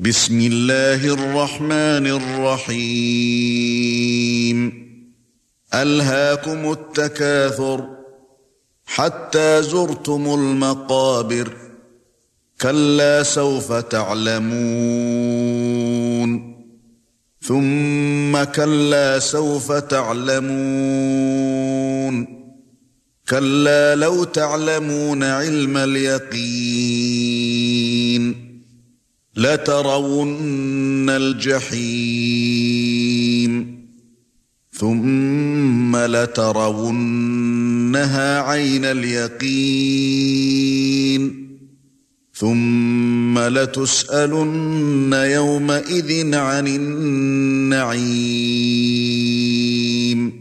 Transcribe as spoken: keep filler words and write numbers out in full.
بسم الله الرحمن الرحيم ألهاكم التكاثر حتى زرتم المقابر كلا سوف تعلمون ثم كلا سوف تعلمون كلا لو تعلمون علم اليقين لترون الجحيم ثم لترونها عين اليقين ثم لتسألن يومئذ عن النعيم